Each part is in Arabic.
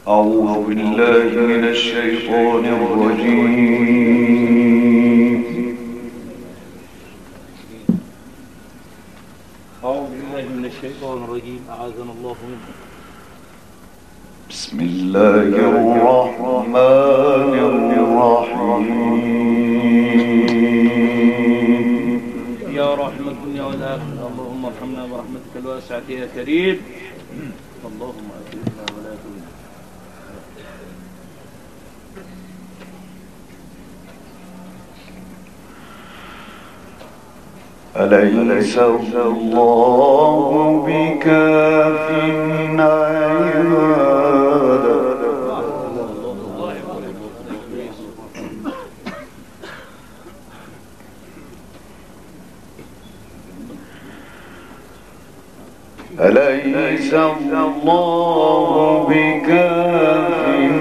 أعوذ بالله من الشيطان الرجيم. أعوذ بالله من الشيطان الرجيم، أعاذنا الله منه. بسم الله الرحمن الرحيم. يا رحمة الدنيا والآخرة، اللهم ارحمنا برحمتك الواسعة يا كريم. اللهم أكرمنا ولا تهنا. أليس الله بكاف عباده أليس الله بكاف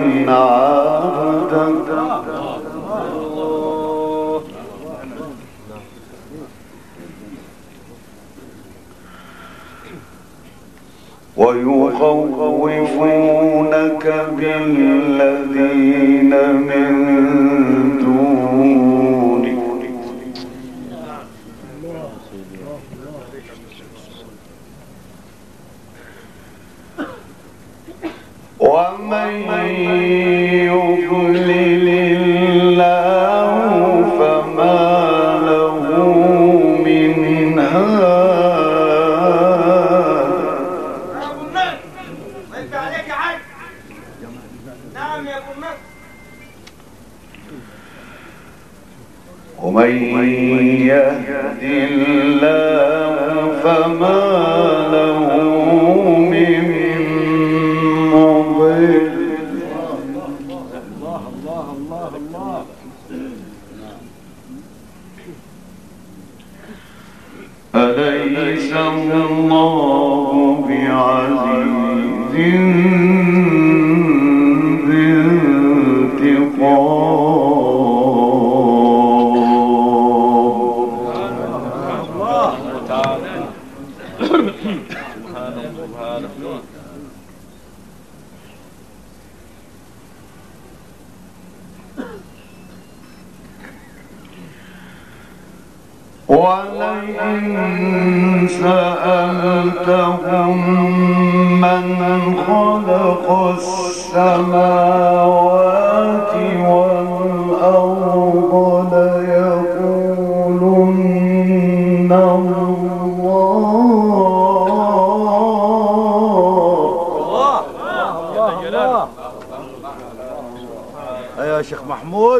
عبده ويخوفونك بالذين من دونه ومن يضلل الله فما له من هاد. ومن يهد الله فما له من مضل. أليس الله بعزيز ذي انتقام. ولئن سألتهم من خلق السماوات والأرض ليقولن الله. يا شيخ محمود.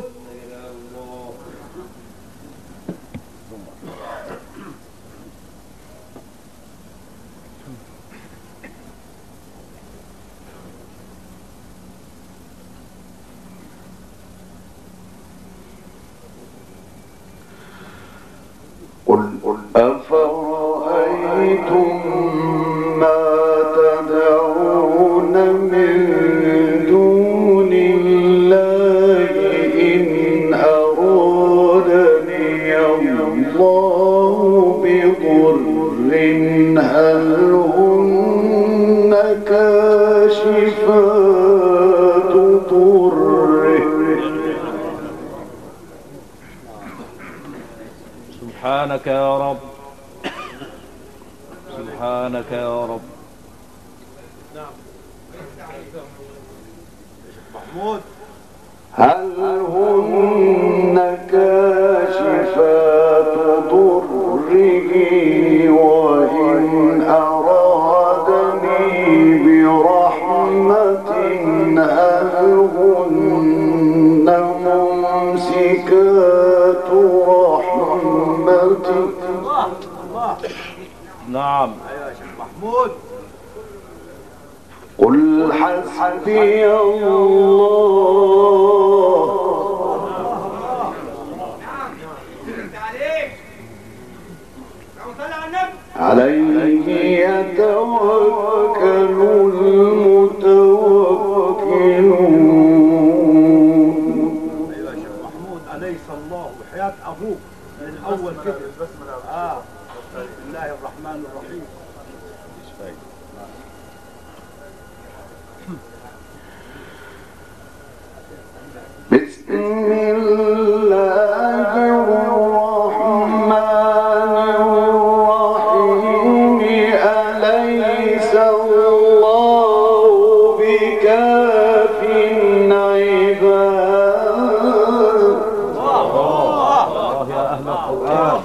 قل أفرأيتم ما تدعون من دون الله إن أرادني الله بضر هل هن كاشفات ضره. سبحانك يا رب، سبحانك يا رب. محمود، هل هن كاشفات ضره وإن أرادني برحمة هل هن ممسكات رحمته. نعم يا شيخ محمود. قل حسبي الله عليه يتوكل المتوكلون. ايوه يا شيخ محمود، أليس الله وحياة أبوك من الأول كده. بسم الله الرحمن الرحيم. بسم الله الرحمن الرحيم أليس الله بكاف عباد الله يا أهل القرآن.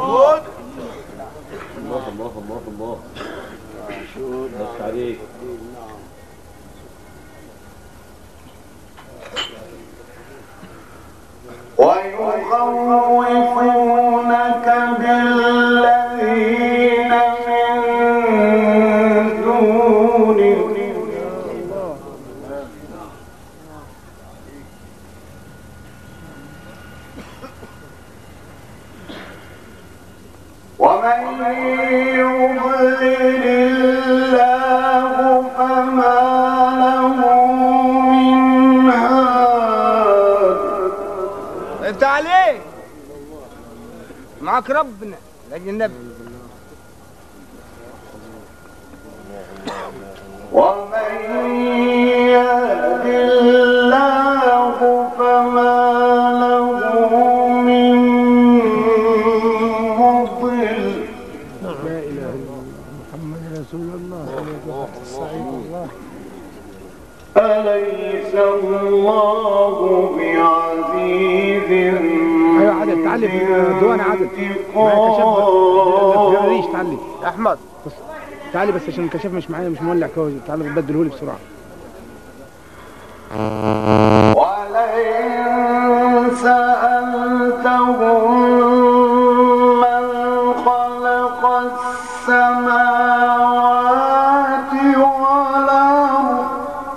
الله بس عليك. ويخوفونك بالذين من دونه ومن يضلل الله فما له من هاد. انت عليك معك ربنا لاجل النبي. ومن يهد الله فما له من مضل. لا إله إلا الله محمد رسول الله السعيد الله. أليس الله بعزيز ايوه عدد تعلم دوان عدد معايا كشاف ما تجريش تعلم يا احمد بس تعالي بس عشان الكشاف مش معايا مش مولع كويس. تعالى بدلهولي بسرعه. ولئن سألتهم من خلق السماوات والأرض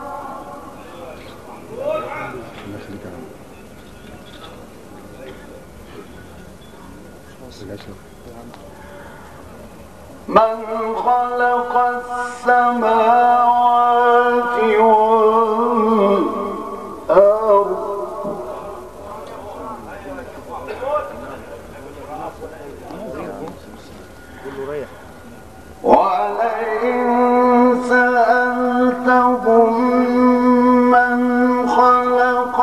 من خلق السماوات والأرض ولئن سألتهم من خلق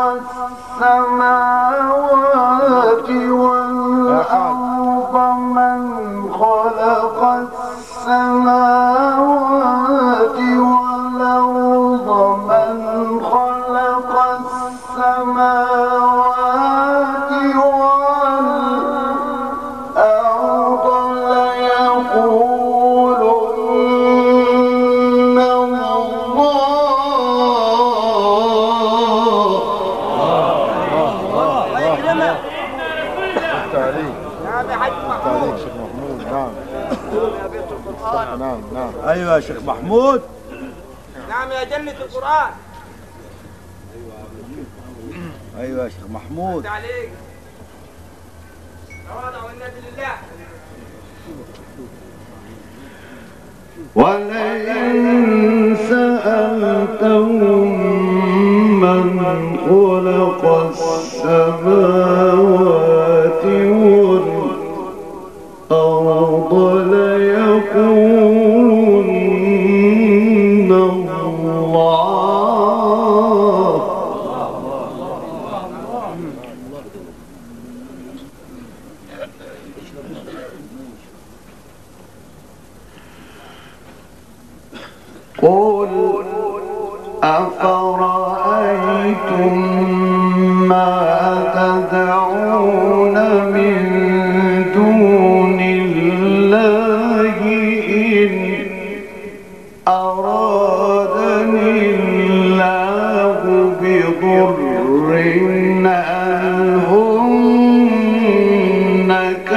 السماوات والأرض من خلق السماوات والأرض من خلق السماوات والأرض ليقولن الله يكرمك. تعليق نعم يا حاج محمود. تعليق شيخ محمود. نعم يا بيت القرآن. نعم نعم. ايوه يا شيخ محمود. نعم يا جنة القرآن. ايوه يا شيخ محمود. انت عليك. تواضع والنبي لله. ولئن سألتهم من خلق السماوات والأرض ليقولن الله. قل أفرأيتم ما تدعون من دون الله إن أرادني الله بضر هل هن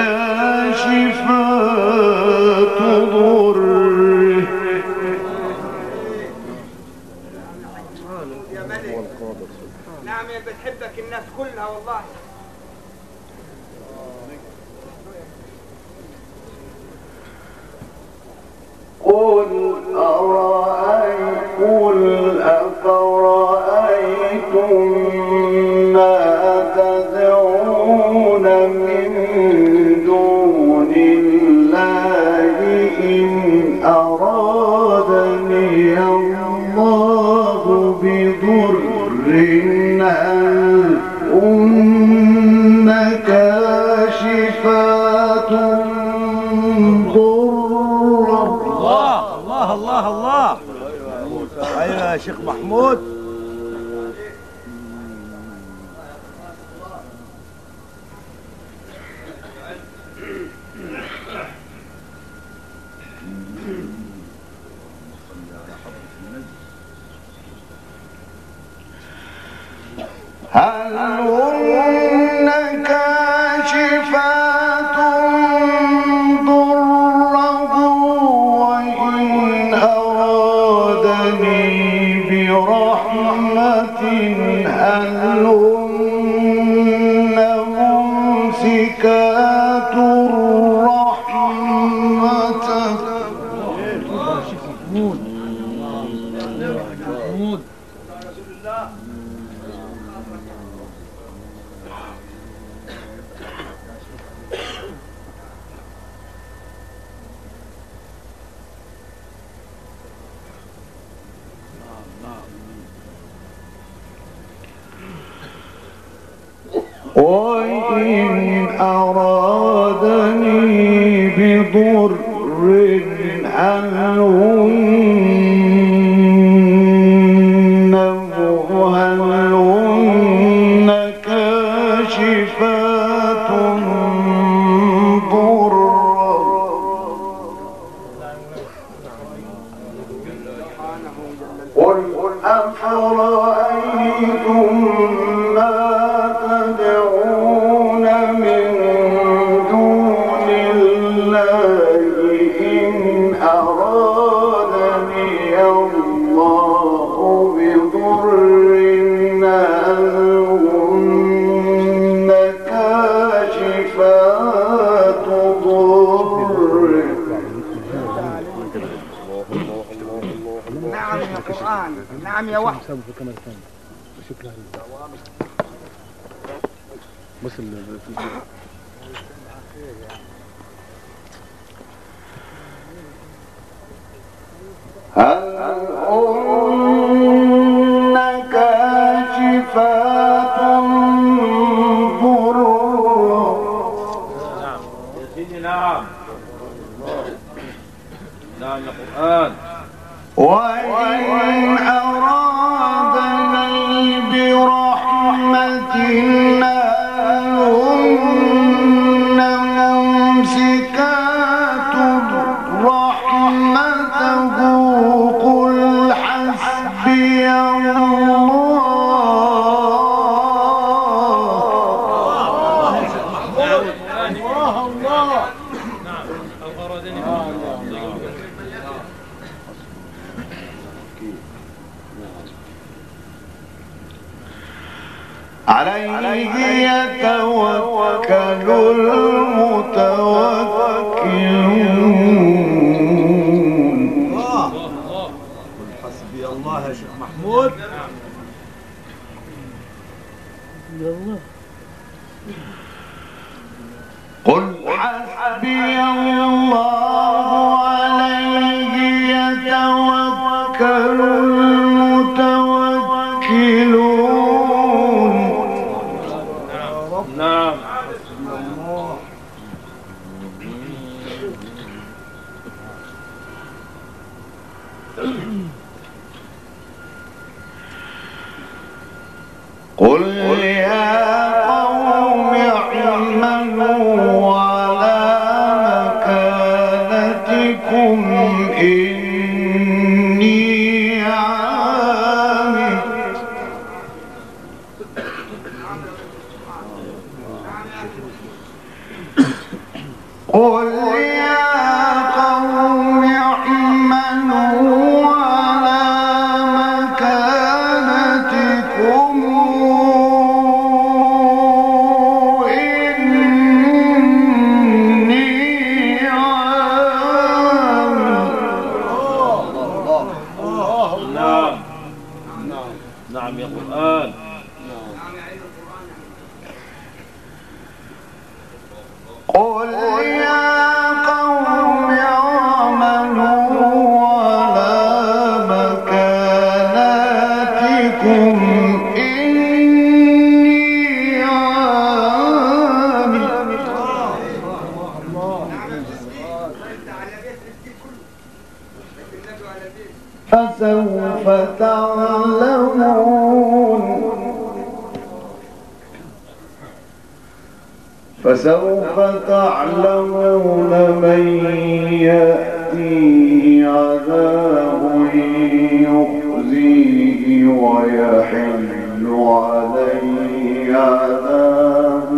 كاشفات ضره يا ملك. نعم يا بتحبك الناس كلها والله. قل أفرأيتم ما تدعون من دون الله إن أرادني الله بضر هل ايوه يا شيخ محمود. هل هن كاشفات ضره وإن أرادني برحمة هل هن ممسكات رحمته. وإن أرادني بضر هل هن كاشفات ضره. قل أفرأيتم ما تدعون من دون الله إن أرادني الله بضر هل هن كاشفات ضره. نعم يا قرآن، نعم يا وحي. شكرا. بص هل هن كاشفات ضره. نعم يا سيدي. نعم نعم يا قرآن. وإن أرادني برحمة هن ممسكات رحمته قل حسبي عليه يتوكل المتوكلون. قل حسبي الله يا شيخ محمود. قل حسبي الله عليه يتوكل المتوكلون. نعم. قل يا قوم اعملوا على مكانتكم إني عامل. قل يا قوم اعملوا على مكانتكم إني عامل. نعم نعم يا قرآن. قل يا قوم اعملوا على مكانتكم إني عامل. فسوف فسوف تعلمون من يأتيه عذاب يخزيه ويحل عليه عذاب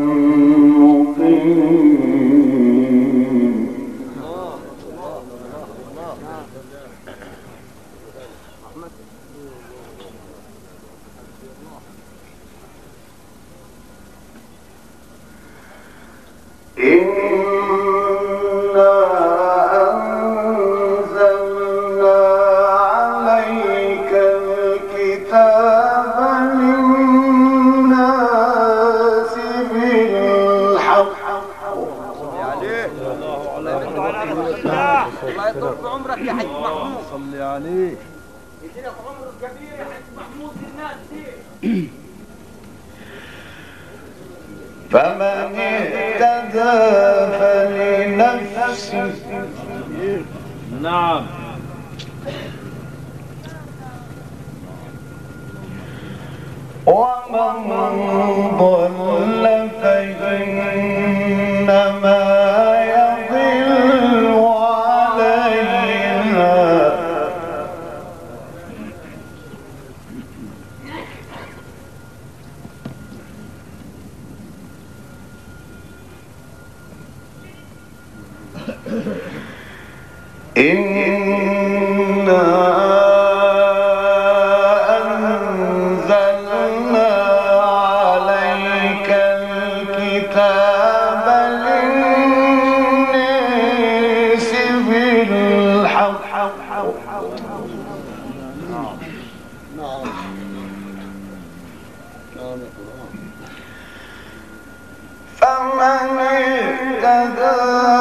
مقيم. إنا أنزلنا عليك الكتاب للناس بالحق. الله يطول في عمرك يا حاج محمود. صلي عليه. يدينا في عمرك كبير يا حاج محمود للناس دي. فمن اهتدى فلنفسه. نعم. ومن ضل فإنما يضل عليها. إنا أنزلنا عليك الكتاب للناس بالحق. فمن اهتدى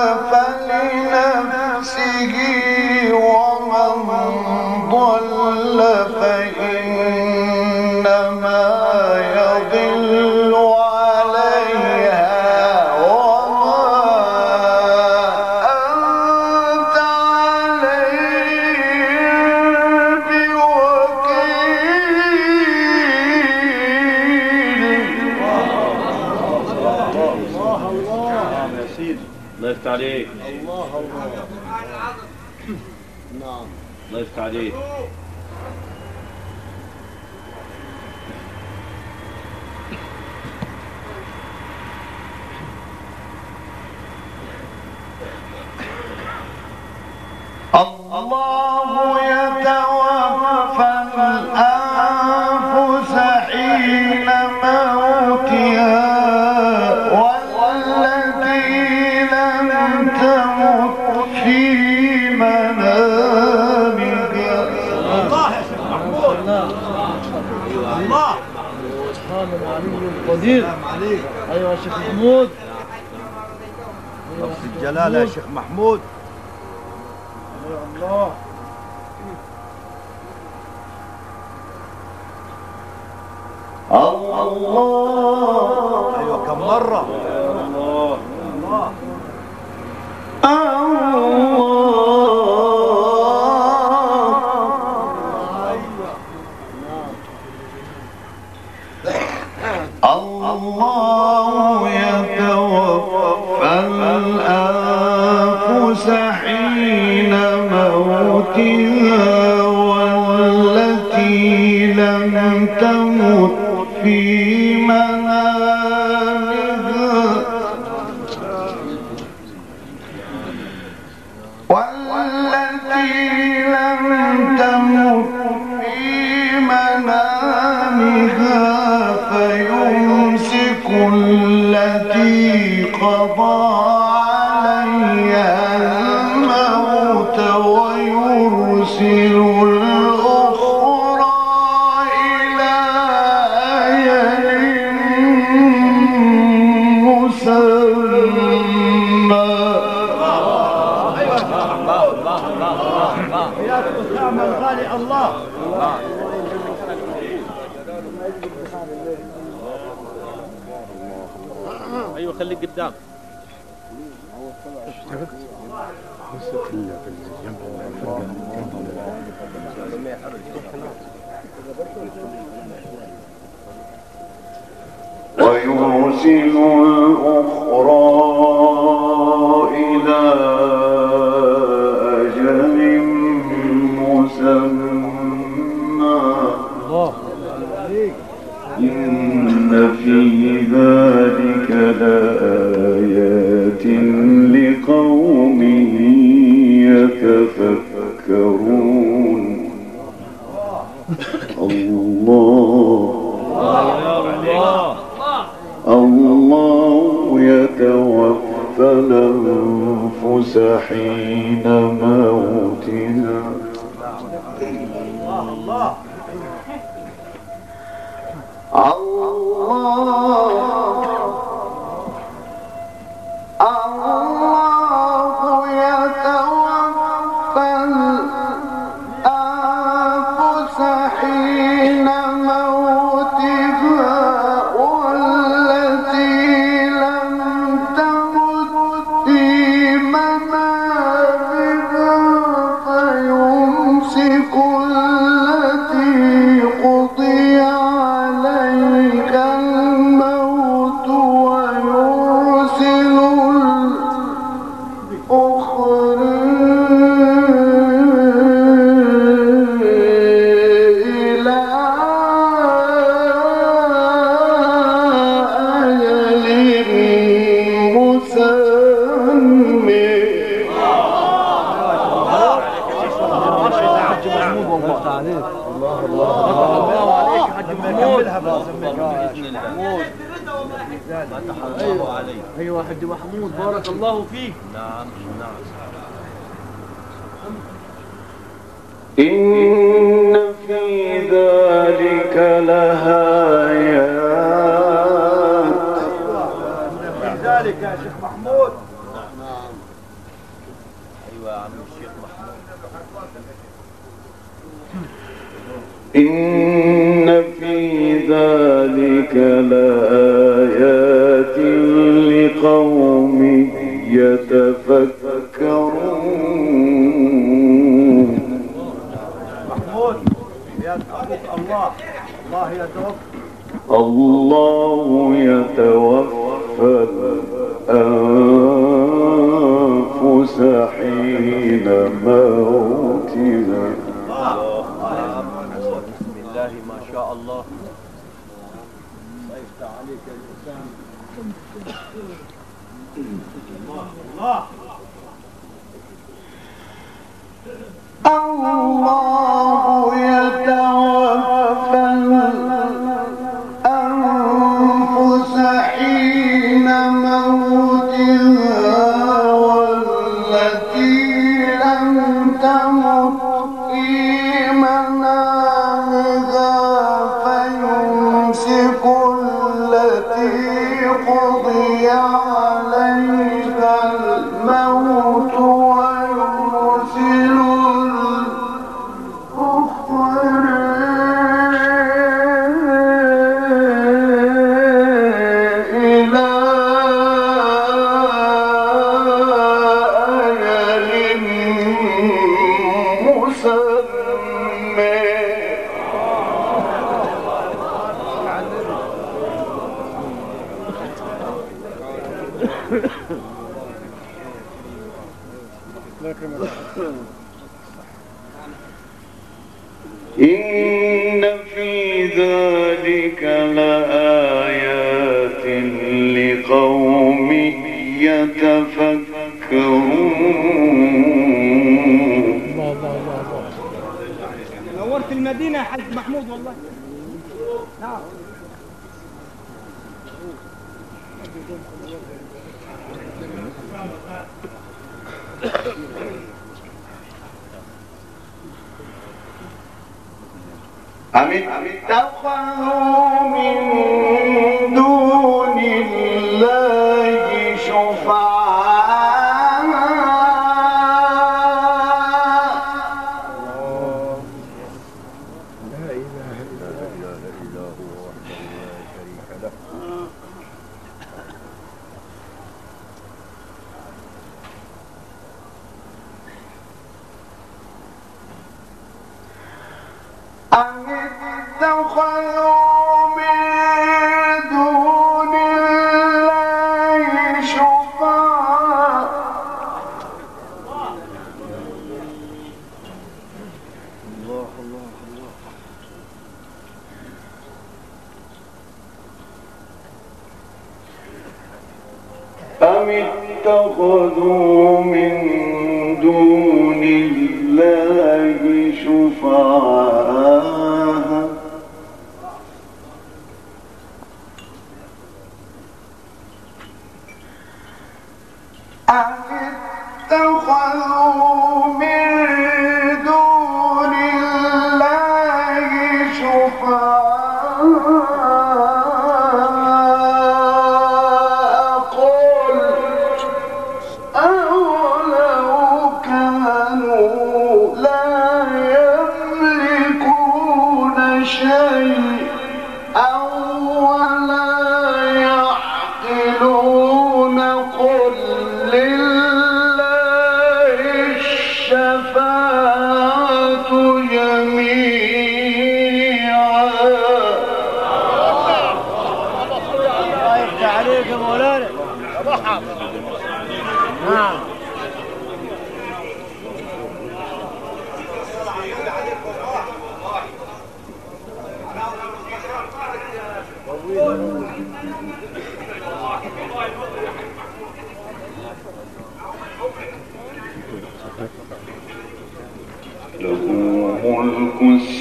فلنفسه ومن ضل فإنما يضل عليها وما أنت عليهم بوكيل. الله يفتح عليك. الله الله. نعم. الله يفتح عليك. الله يتوفى الأنفس حين موتها والتي لم تمت في منامها. الله يا شيخ محمود. الله. سبحان العلي القدير. عليك. ايوه يا شيخ محمود. نفس الجلالة يا شيخ محمود. يا الله. الله. ايوه كم مرة. الله. الله. الله يتوفى الأنفس حين موتها والتي لم تمت في منامها فيمسك التي قضى عليها الموت ويرسل الأخرى إلى أجل مسمى. يا أسامة الغالي. الله. ايوه خليك قدام. ويرسل الأخرى إلى أجل مسمى إن في ذلك لآيات لقوم يتفكرون. الله يتوفى الأنفس حين موتها الله يتوفى الأنفس حين موتها والتي لم تمت في منامها فيمسك التي قضي عليها الموت ويرسل الأخرى إلى أجل مسمى. ايوه حج محمود بارك الله فيك. نعم نعم. إن في ذلك لآيات. في ذلك يا شيخ محمود. ايوه يا عم الشيخ محمود. إن في ذلك لآيات لقوم يتفكرون. محمود يا الله يتوفى. الله يتوفى الأنفس حين موتها. بسم الله ما شاء الله. الله يفتح عليك يا الإنسان. الله الله يتوفى الأنفس حين موتها والتي لم تمت في منامها فيمسك التي قضي عليها الموت ويرسل إن في ذلك لآيات لقوم يتفكرون. نورت المدينة يا حاج محمود والله. نعم. أم اتخذوا من دون الله شفعاء لا إله إلا هو وحده لا شريك له. أم اتخذوا من دون الله شفعاء أم اتخذوا من دون الله شفعاء أم اتخذوا من دون الله شفعاء قل أولو كانوا لا يملكون شيئا ولا يعقلون قل لله الشفاعة جميعا. الله يفتح عليك يا مولانا. نعم. له ملك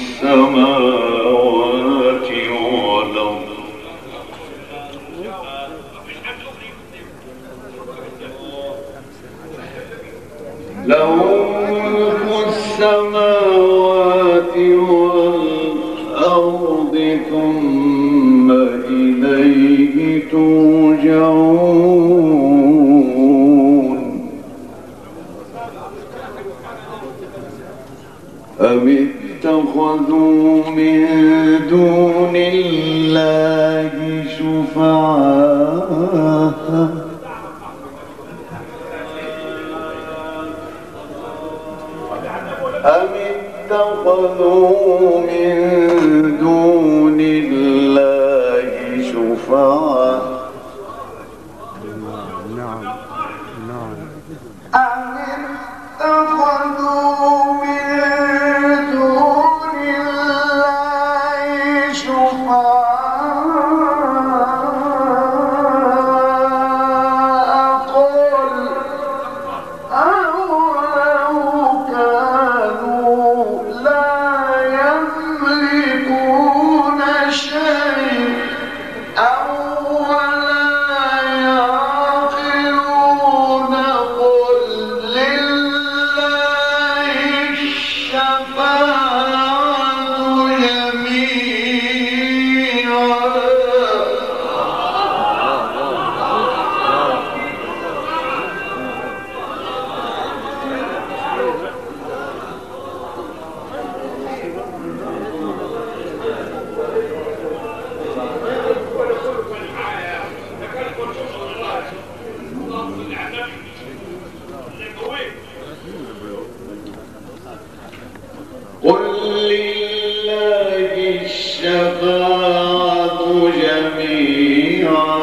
السماوات والأرض له ملك السماوات والأرض ثم إليه ترجعون. أم اتخذوا من دون الله شفعاء أم اتخذوا من دون الله شفعاء أم اتخذوا من دون الله شفعاء قل أولو كانوا لا يملكون شيئا ولا يعقلون قل لله الشفاعة جميعا. قل لله الشفاعة جميعا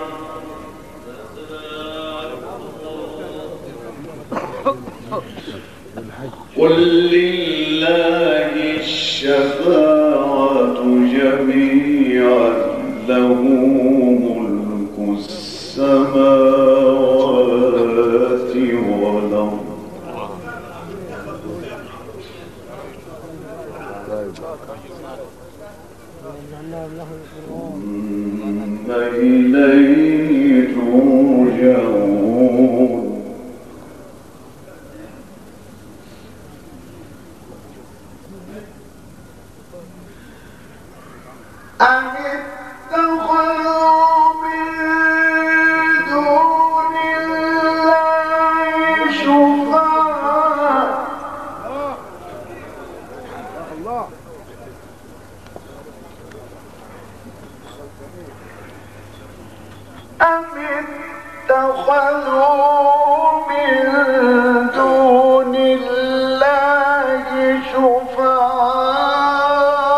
قل لله الشفاعة جميعا له ملك السماوات والأرض ثم إليه ترجعون. أم اتخذوا من دون الله شفعاء أم اتخذوا من دون الله شفعاء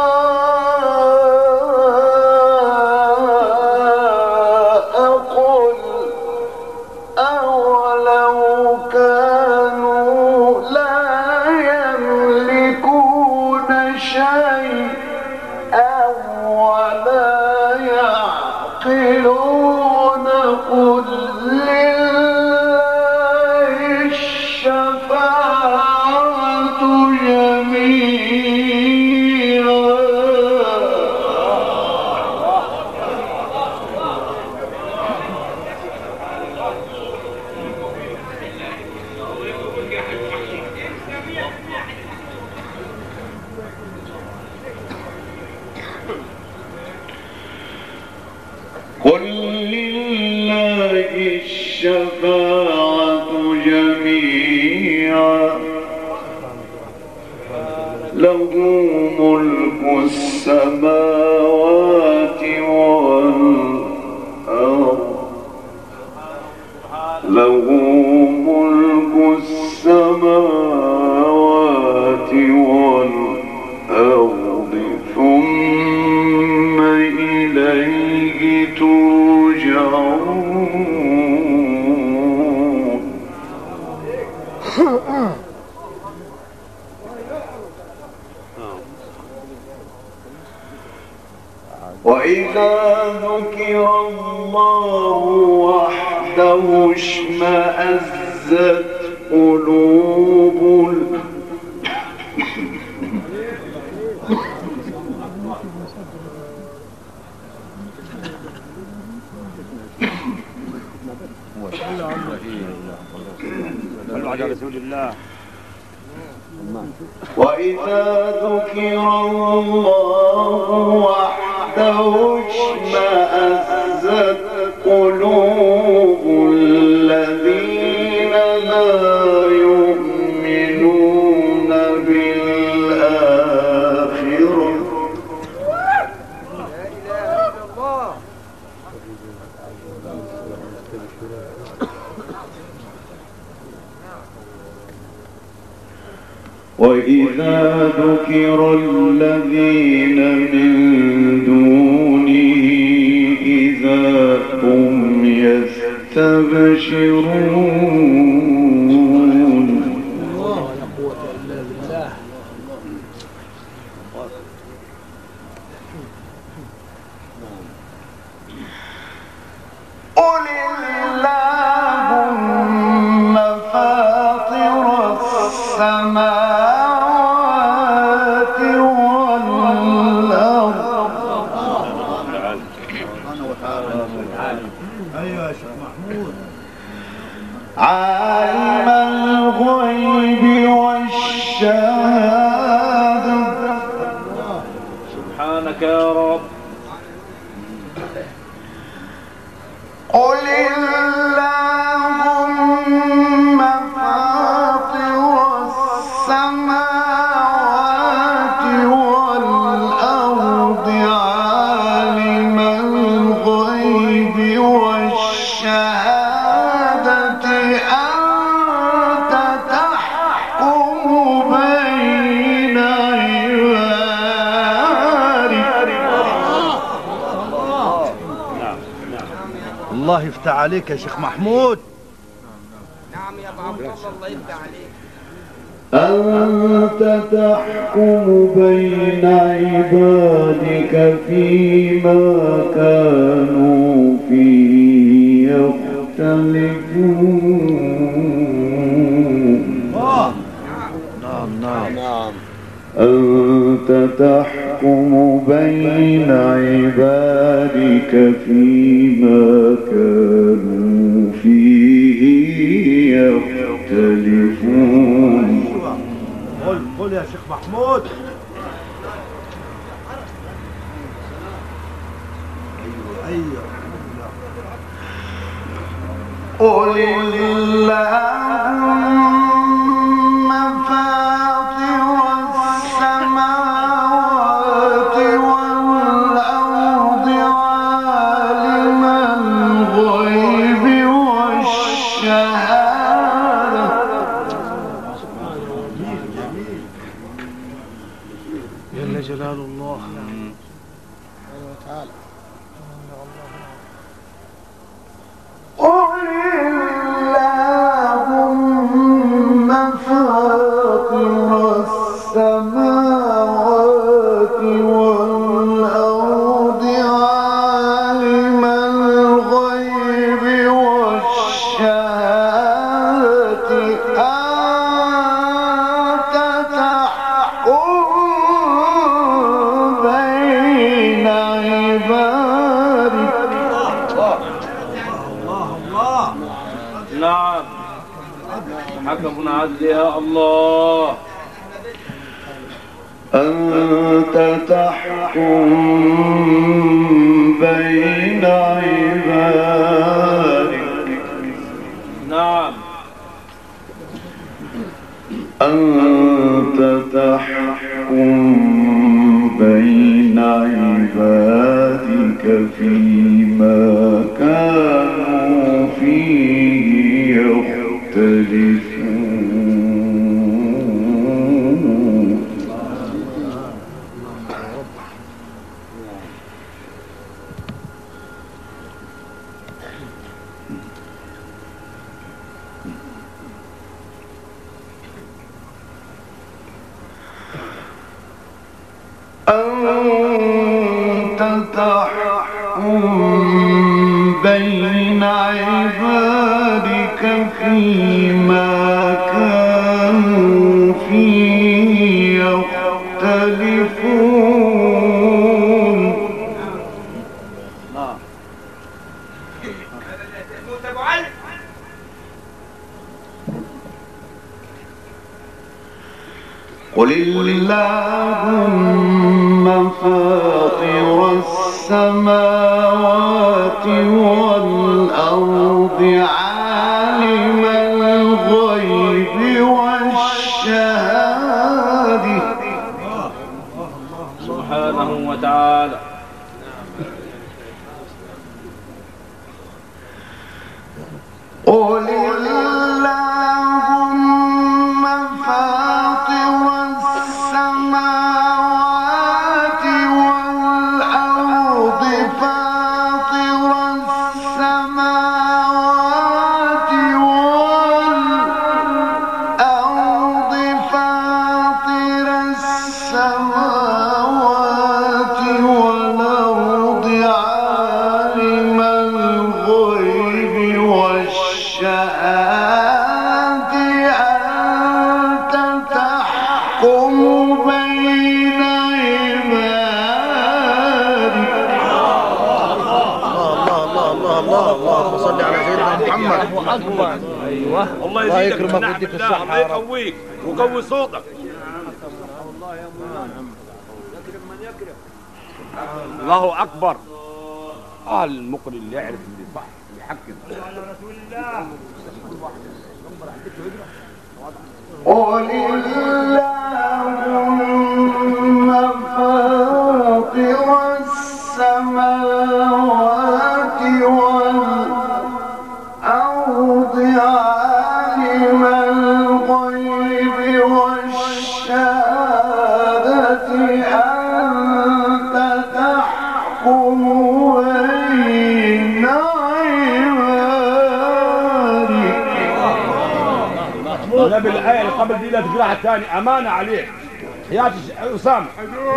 قل لله الشفاعة جميعا له ملك السماوات والأرض له ملك السماوات والأرض ثم إليه ترجعون. وإذا ذكر الله وحده اشمأزت قلوب وإذا ذكر الله وحده اشمأزت قلوب الذين لا يؤمنون بالآخرة. وإذا ذكر الذين من دونه إذا هم يستبشرون. قل اللهم فاطر السماوات والأرض عالم الغيب والشهادة سبحانك يا رب. قل اللهم فاطر السماوات والأرض عالم الغيب والشهادة أنت تحكم بين عبادك. الله يفتح عليك يا شيخ محمود. نعم يا ابو عبد الله، الله يفتح عليك. أنت تحكم بين عبادك فيما كانوا فيه يختلفون. نعم. أنت تحكم بين عبادك فيما كانوا فيه يختلفون. قل يا شيخ محمود. قل اللهم فاطر السماوات والأرض عالم الغيب والشهادة جل جلال الله تعالى. قل اللهم فاطر السماوات والأرض عالم الغيب والشهادة أنت تحكم بين عبادك. نعم حكم عدل يا الله. أنت تحكم بين عبادك فيما كانوا فيه يختلفون أنت تحكم بين عبادك فيما كانوا فيه يختلفون قل اللهم فاطر السماوات والأرض عالم الغيب والشهادة سبحانه وتعالى. قل اللهم فاطر السماوات والأرض فاطر السماوات والأرض فاطر السماوات والأرض عالم الغيب والشهادة أنت تحكم بين عبادك اللهم صل على سيدنا محمد. أكبر. أيوه. الله الله يزيدك يكرمك من نعم ويديك الله. الصحة الله يا رب. يقويك ويقوي صوتك. الله أكبر. المقري اللي يعرف اللي صح يحكم. قل اللهم فاطر السماوات والأرض عالم الغيب والشهادة أنت تحكم بين عبادك النبي الآية اللي قبل دي لا تقراها الثاني أمانة عليك. حياة أسامة.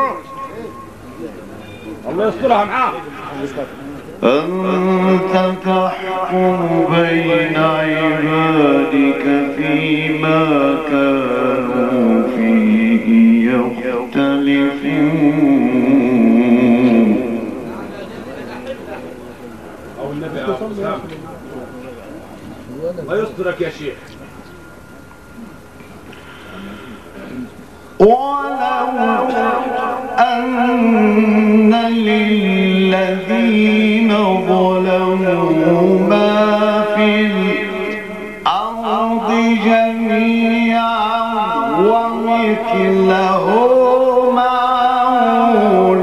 الله يسترها معاه. أنت تحكم بين عبادك فيما كانوا فيه يختلفون أو النبي أسامة. الله يسترك يا شيخ. ولو أن للذين ظلموا ما في الأرض جميعا ومثله معه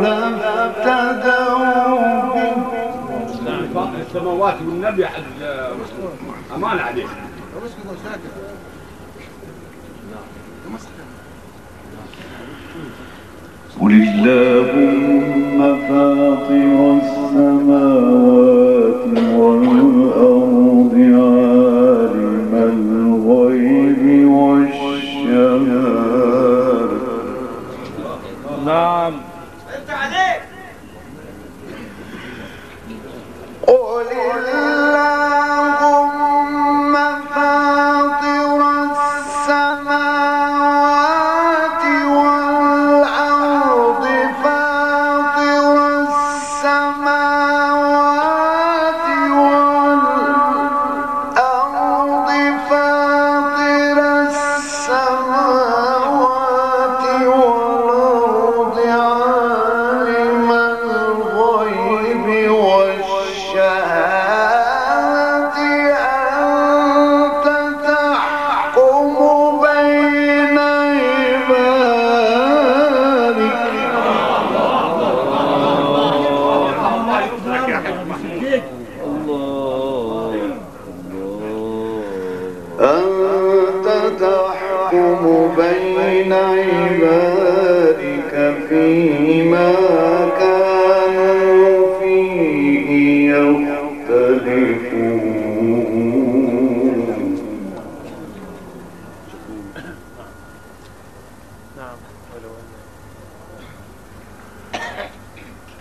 لافتدوا به السماوات والنبي حد أمان عليك. قل اللهم فاطر السماوات والأرض عالم الغيب والشهادة نعم. انت عليك. قل اللهم فاطر السماوات والأرض فاطر السماوات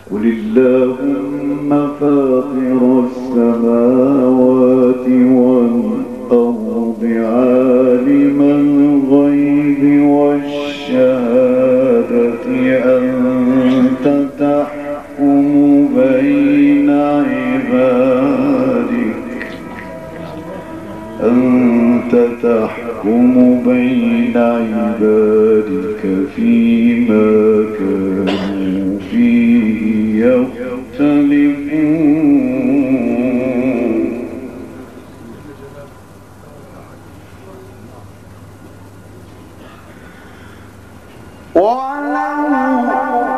قل اللهم فاطر السماوات والأرض عالم الغيب والشهادة أنت تحكم بين عبادك فيما كانوا فيه يختلفون واعلموا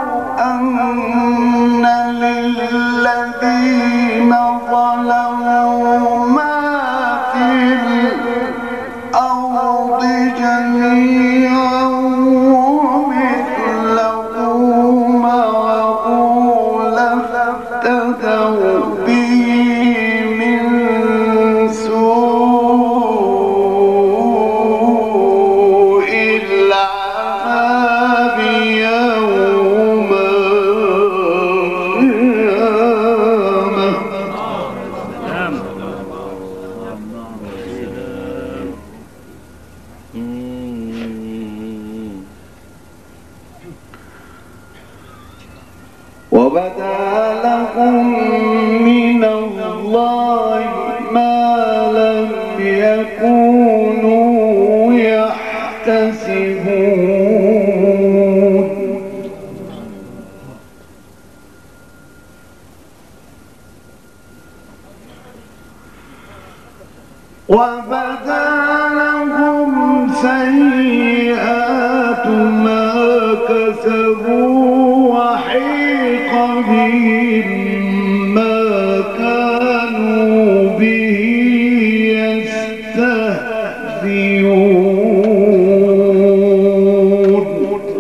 أن للذين ظلموا ما في الأرض جميعا ومثله معه لافتدوا به من سوء العذاب يوم القيامة. وبدا لهم من الله ما لم يكونوا يحتسبون وبدا لهم سيئات ما كسبوا وحيق بهم ما كانوا به يستهزئون.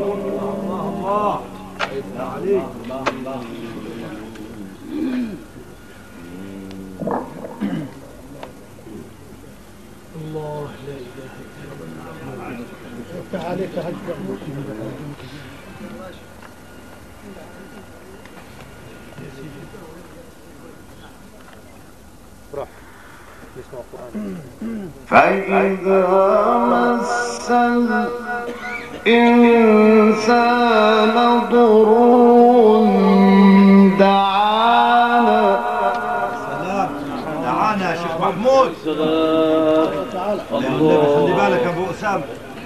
الله لا إله إلا الله. افتح عليك يا حاج محمود. فإذا مس الإنسان ضر دعانا. دعانا يا شيخ محمود. خلي بالك يا ابو اسامه.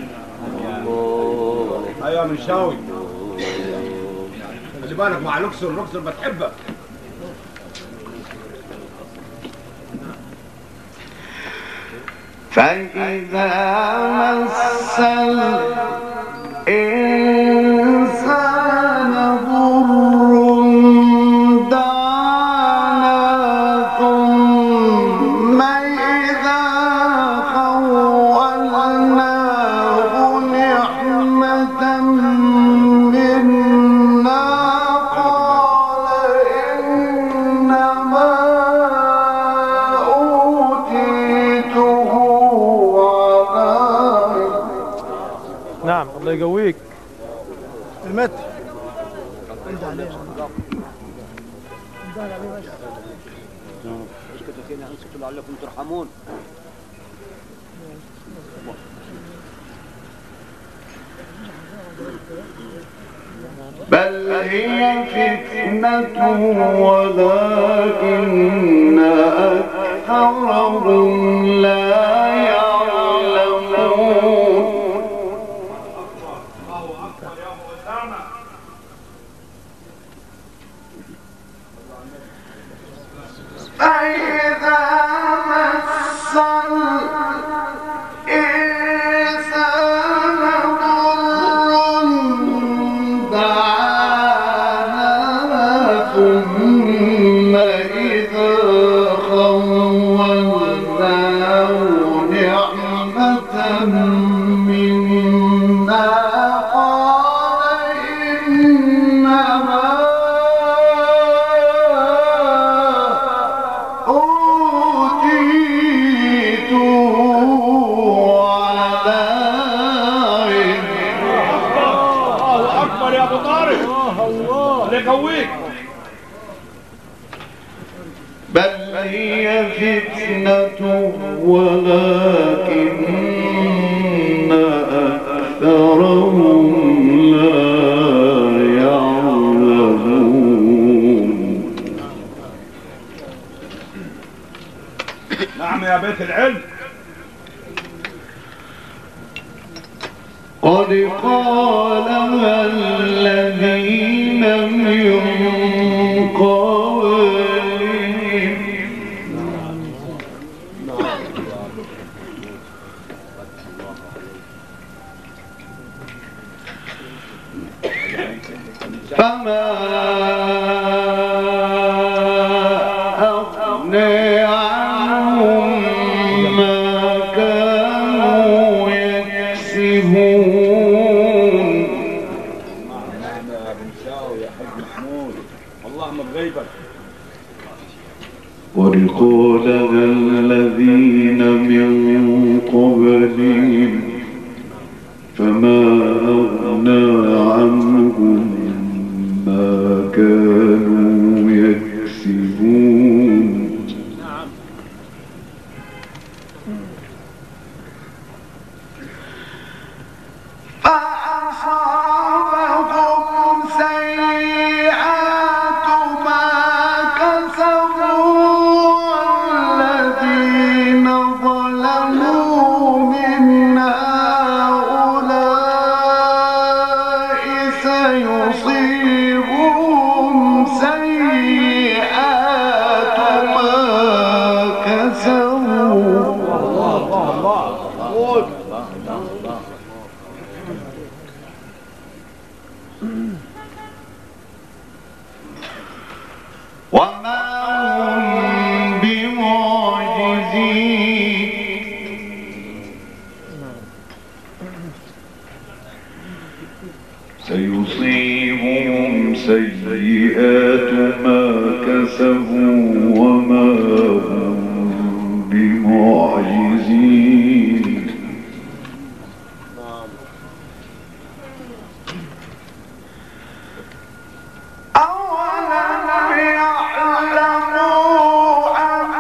ايوه من شاوي. خلي بالك مع لوكسور بتحبك. فإذا مس الإنسان ضر دعانا ثم إذا خولناه نعمة منا قال إنما أوتيته. نعم الله يقويك. المتر اسكتوا لعلكم ترحمون. بل هي فتنة ولكن أكثرهم لا يعلمون. فإذا مس الإنسان ضر دعانا ثم إذا خولناه نعمة منا قال إنما الله اكبر يا ابو طارق. الله يقويك. بل هي فتنة ولكن أكثرهم لا يعلمون. نعم يا بيت العلم. قد قالها الذين من قبلهم فما أغنى عنهم ما كانوا يكسبون. اللهم بغيبك. وقال الذين من قبلهم فما أغنى عنهم ما كانوا يكسبون. فأصابهم سيئات ما كسبوا والذين ظلموا من هؤلاء سيصيبهم سيئات ما كسبوا. وما هم بمعجزين سيصيبهم سيئات ما كسبوا وما هم بمعجزين. أولم يعلموا أن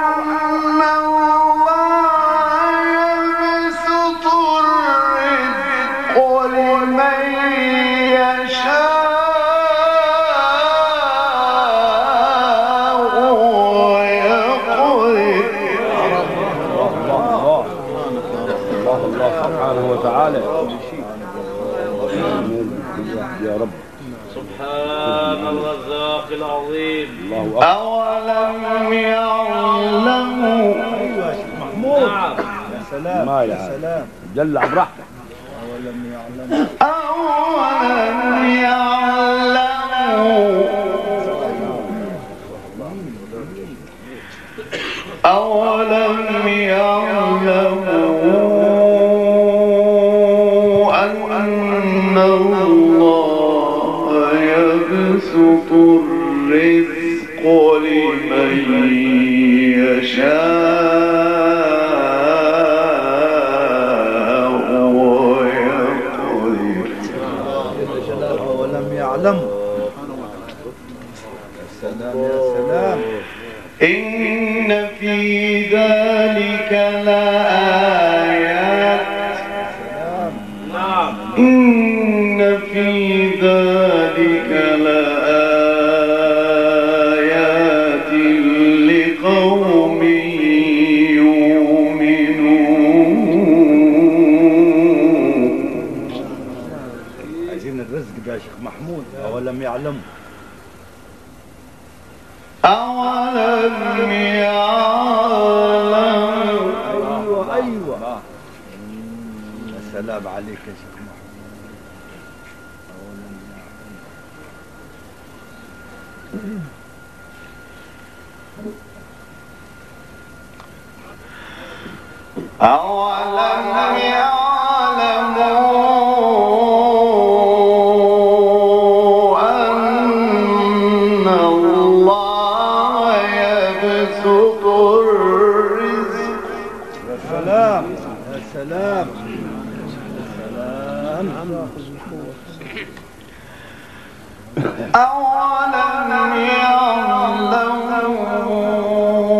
الله يبسط الرزق لمن يشاء ويقدر. الله سبحانه وتعالى. يا رب. سبحان الرزاق العظيم. أولم يعلموا. محمود. نعم. يا سلام. يا سلام. جلع براحتك. أولم يعلموا أولم يعلموا أن الله يبسط الرزق لمن يشاء ويقدر. ولم يعلموا. سلام يا سلام. إن في ذلك لآيات. نعم. إن في ذلك لآيات لقوم يؤمنون. عايزين الرزق يا شيخ محمود. أولم يعلموا. أولم يعلموا. أيوة. يا سلام عليك يا شيخ محمود. أولم يعلموا أن الله يبسط الرزق. يا سلام. يا سلام. أولم يعلموا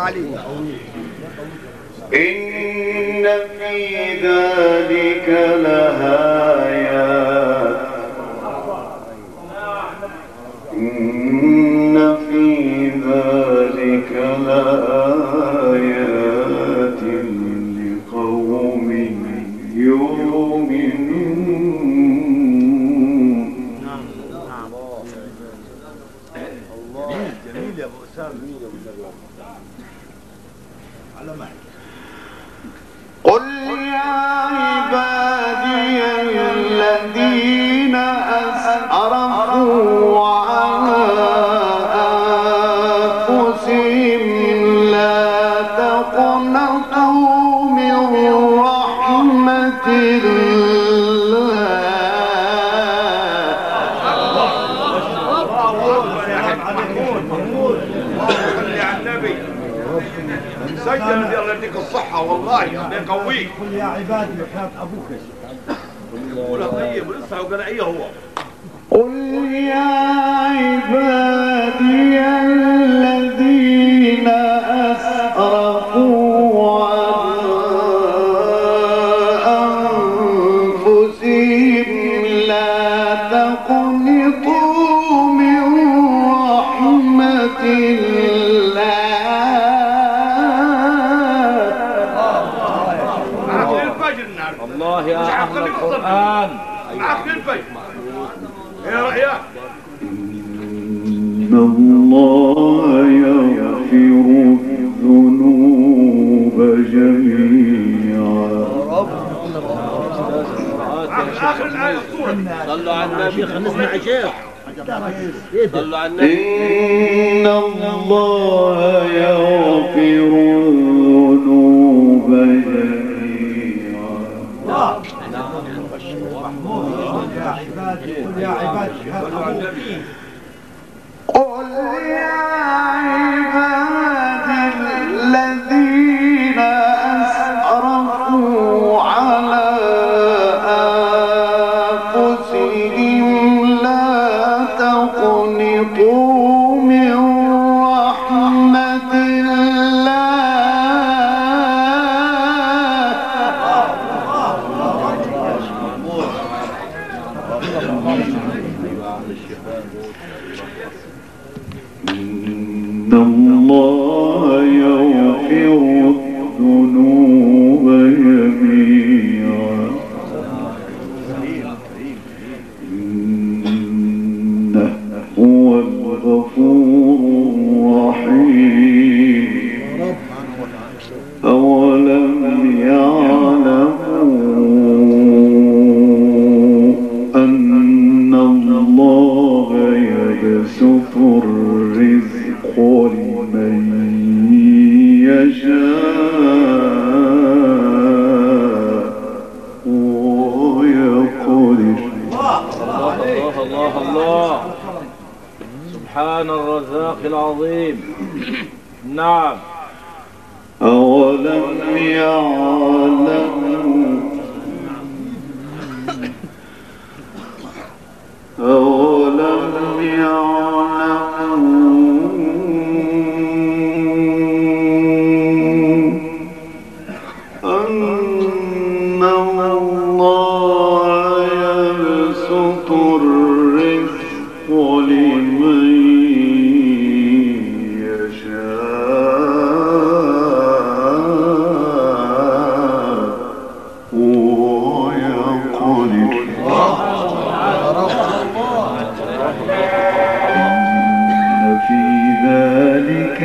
عليك. إن في ذلك لآيات إن في ذلك لآيات لقوم يؤمنون. جميل يا ابو اسامه. على معي. قل يا عبادي الذين أسرفوا على أنفسهم لا تقنطوا من رحمة سجل دي الله يديك الصحة والله الله يقويك. قل يا عبادي وحياة ابوك. قولها طيب لسه وقناعية هو. قل يا عبادي الذين أسرفوا على أنفسهم لا تقنطوا من رحمة الله. الله يا أهل القرآن معك للفجر. يا رأيك إن الله يغفر الذنوب جميعا. آخر الآية الصورة. صلوا على النبي. نسمع شيخ. صلوا على النبي. إن الله يغفر الذنوب جميعا. يا عبادي قل يا عبادي وحياة ابوك. قل يا عبادي الذين أسرفوا على أنفسهم لا تقنطوا من رحمة الله. إن الله يغفر الذنوب جميعا. إنه هو الغفور الرحيم. أولم يعلموا أن الله يبسط الرزق لمن يشاء ويقدر. الله الله الله. سبحان الرزاق العظيم. نعم. أولم يعلموا أولم يعلموا أن الله يبسط الرزق لمن يشاء ويقدر. في ذلك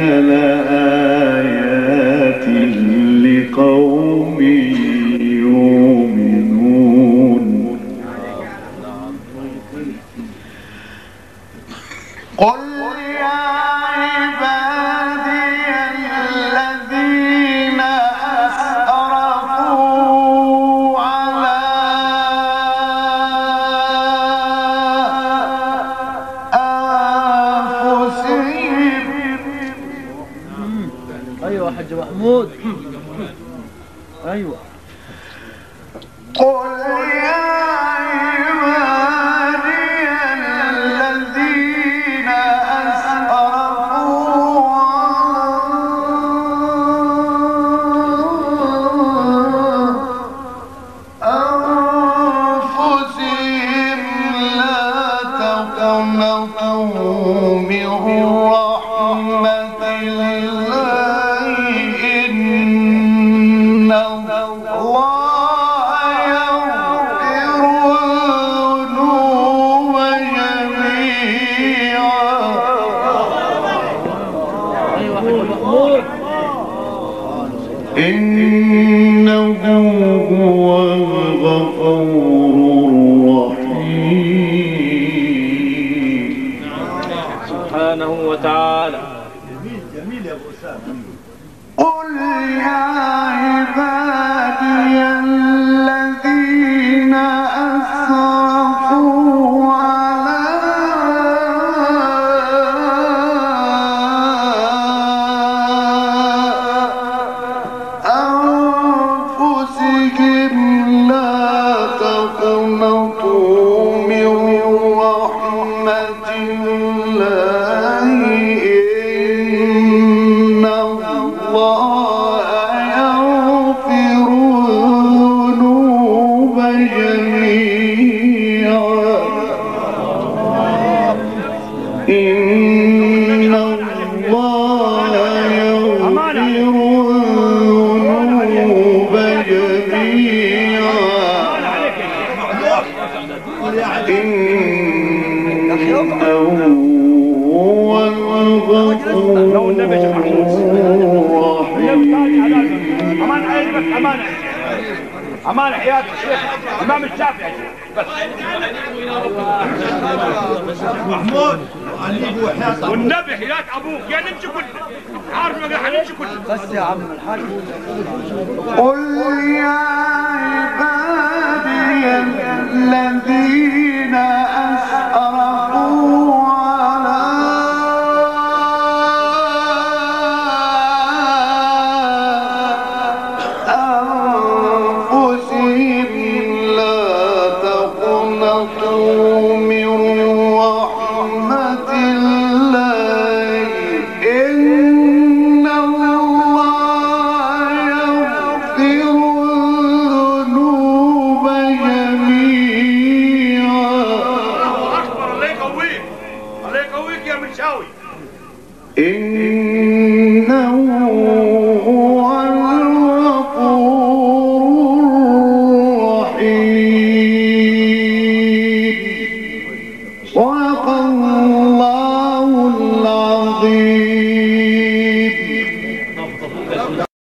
لآيات لقوم يؤمنون. قل يا عبادي الذين أسرفوا على ايوه حاج محمود. ايوه. قل يا عبادي الذين أسرفوا على إنه هو الغفور الرحيم سبحانه وتعالى. جميل يا ابو اسامه. قل يا عبادي الذين أسرفوا على أنفسهم لا تقنطوا من رحمة الله إن الله يغفر الذنوب جميعا إن الله يغفر الذنوب جميعا إنه هو الغفور الرحيم امان عينك امان امان حياتك الشيخ امام الشافعي بس محمود والنبي حياة ابوك يا نمشي كله عارف ما حنمشي كله بس يا عم الحاج. قل يا عبادي الذين أسرفوا على أنفسهم لا تقنطوا من رحمة الله إن الله يغفر الذنوب جميعا اكبر. الله يقويك الله يقويك يا منشاوي. إنه هو الغفور الرحيم صدق الله